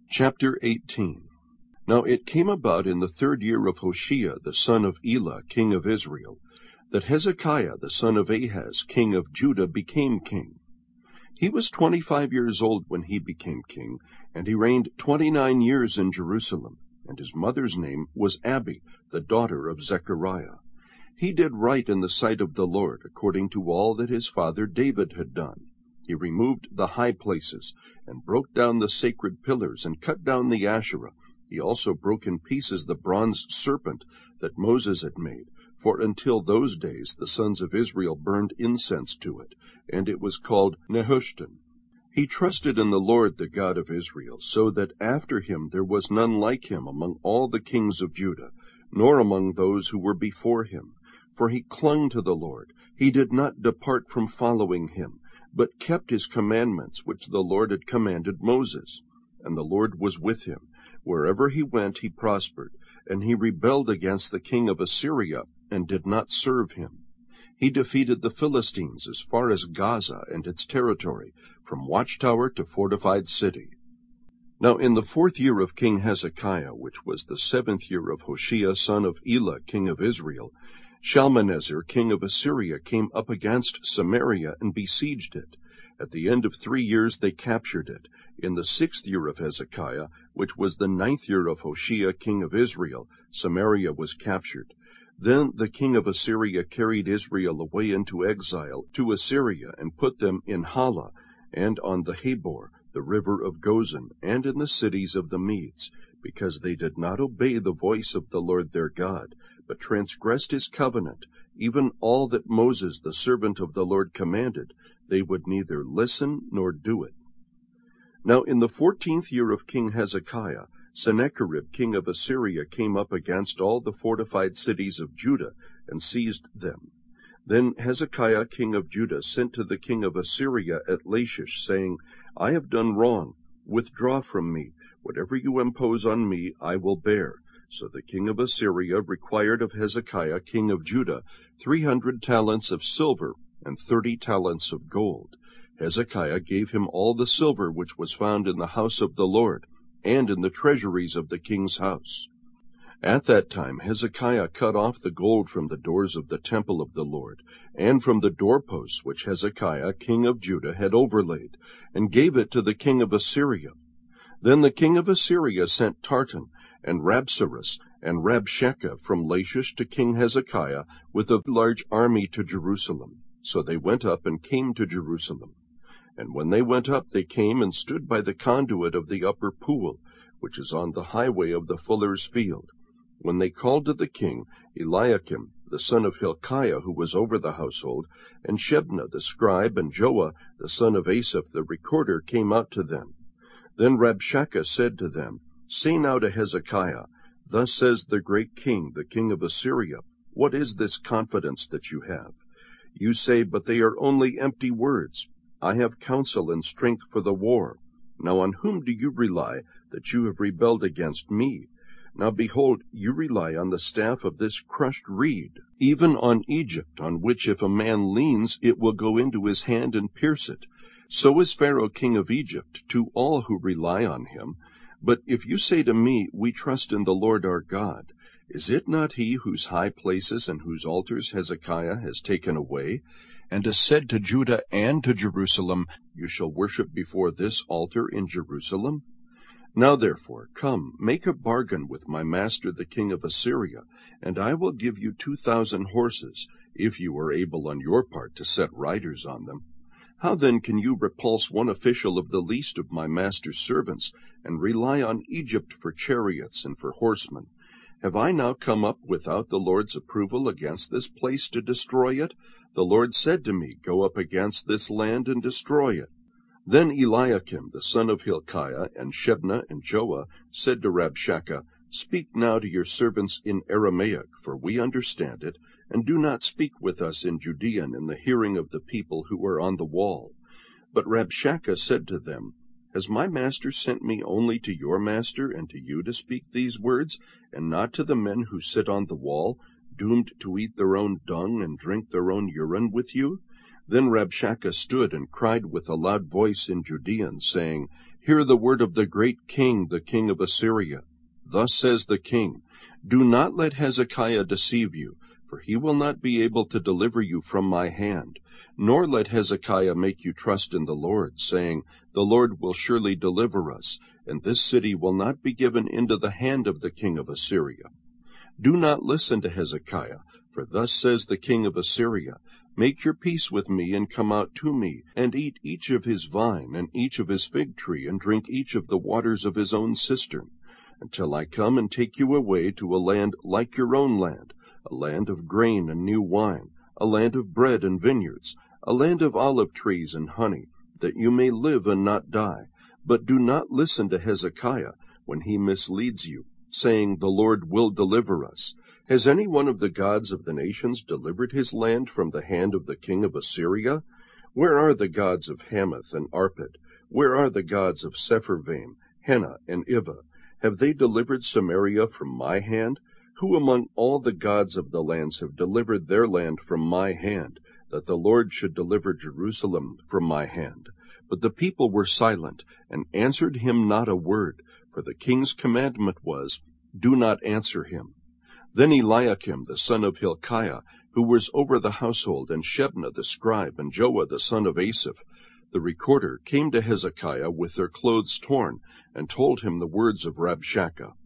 Chapter 18. Now it came about in the 3rd year of Hoshea the son of Elah, king of Israel, that Hezekiah the son of Ahaz, king of Judah, became king. He was 25 years old when he became king, and he reigned 29 years in Jerusalem, and his mother's name was Abi, the daughter of Zechariah. He did right in the sight of the Lord, according to all that his father David had done. He removed the high places, and broke down the sacred pillars, and cut down the Asherah. He also broke in pieces the bronze serpent that Moses had made, for until those days the sons of Israel burned incense to it, and it was called Nehushtan. He trusted in the Lord the God of Israel, so that after him there was none like him among all the kings of Judah, nor among those who were before him. For he clung to the Lord, he did not depart from following him, but kept his commandments which the Lord had commanded Moses. And the Lord was with him. Wherever he went he prospered, and he rebelled against the king of Assyria, and did not serve him. He defeated the Philistines as far as Gaza and its territory, from watchtower to fortified city. Now in the 4th year of King Hezekiah, which was the 7th year of Hoshea son of Elah, king of Israel, Shalmaneser, king of Assyria, came up against Samaria and besieged it. At the end of 3 years they captured it. In the 6th year of Hezekiah, which was the 9th year of Hoshea, king of Israel, Samaria was captured. Then the king of Assyria carried Israel away into exile to Assyria, and put them in Hala, and on the Habor, the river of Gozan, and in the cities of the Medes, because they did not obey the voice of the Lord their God, but transgressed his covenant, even all that Moses the servant of the Lord commanded. They would neither listen nor do it. Now in the 14th year of King Hezekiah, Sennacherib king of Assyria came up against all the fortified cities of Judah, and seized them. Then Hezekiah king of Judah sent to the king of Assyria at Lachish, saying, I have done wrong. Withdraw from me. Whatever you impose on me I will bear. So the king of Assyria required of Hezekiah king of Judah 300 talents of silver and 30 talents of gold. Hezekiah gave him all the silver which was found in the house of the Lord, and in the treasuries of the king's house. At that time Hezekiah cut off the gold from the doors of the temple of the Lord, and from the doorposts which Hezekiah king of Judah had overlaid, and gave it to the king of Assyria. Then the king of Assyria sent Tartan, and Rabsaris, and Rabshakeh from Lachish to King Hezekiah, with a large army to Jerusalem. So they went up and came to Jerusalem. And when they went up, they came and stood by the conduit of the upper pool, which is on the highway of the fuller's field. When they called to the king, Eliakim, the son of Hilkiah, who was over the household, and Shebna the scribe, and Joah, the son of Asaph the recorder, came out to them. Then Rabshakeh said to them, Say now to Hezekiah, Thus says the great king, the king of Assyria, What is this confidence that you have? You say, But they are only empty words. I have counsel and strength for the war. Now on whom do you rely, that you have rebelled against me? Now behold, you rely on the staff of this crushed reed, even on Egypt, on which if a man leans, it will go into his hand and pierce it. So is Pharaoh king of Egypt to all who rely on him. But if you say to me, We trust in the Lord our God, is it not he whose high places and whose altars Hezekiah has taken away, and has said to Judah and to Jerusalem, You shall worship before this altar in Jerusalem? Now therefore, come, make a bargain with my master the king of Assyria, and I will give you 2,000 horses, if you are able on your part to set riders on them. How then can you repulse one official of the least of my master's servants, and rely on Egypt for chariots and for horsemen? Have I now come up without the Lord's approval against this place to destroy it? The Lord said to me, Go up against this land and destroy it. Then Eliakim the son of Hilkiah, and Shebna, and Joah, said to Rabshakeh, Speak now to your servants in Aramaic, for we understand it, and do not speak with us in Judean in the hearing of the people who are on the wall. But Rabshakeh said to them, Has my master sent me only to your master and to you to speak these words, and not to the men who sit on the wall, doomed to eat their own dung and drink their own urine with you? Then Rabshakeh stood and cried with a loud voice in Judean, saying, Hear the word of the great king, the king of Assyria. Thus says the king, Do not let Hezekiah deceive you, for he will not be able to deliver you from my hand. Nor let Hezekiah make you trust in the Lord, saying, The Lord will surely deliver us, and this city will not be given into the hand of the king of Assyria. Do not listen to Hezekiah, for thus says the king of Assyria, Make your peace with me, and come out to me, and eat each of his vine, and each of his fig tree, and drink each of the waters of his own cistern, until I come and take you away to a land like your own land, a land of grain and new wine, a land of bread and vineyards, a land of olive trees and honey, that you may live and not die. But do not listen to Hezekiah when he misleads you, saying, The Lord will deliver us. Has any one of the gods of the nations delivered his land from the hand of the king of Assyria? Where are the gods of Hamath and Arpad? Where are the gods of Sepharvaim, Hena, and Ivah? Have they delivered Samaria from my hand? Who among all the gods of the lands have delivered their land from my hand, that the Lord should deliver Jerusalem from my hand? But the people were silent, and answered him not a word, for the king's commandment was, Do not answer him. Then Eliakim the son of Hilkiah, who was over the household, and Shebna the scribe, and Joah the son of Asaph, the recorder, came to Hezekiah with their clothes torn, and told him the words of Rabshakeh.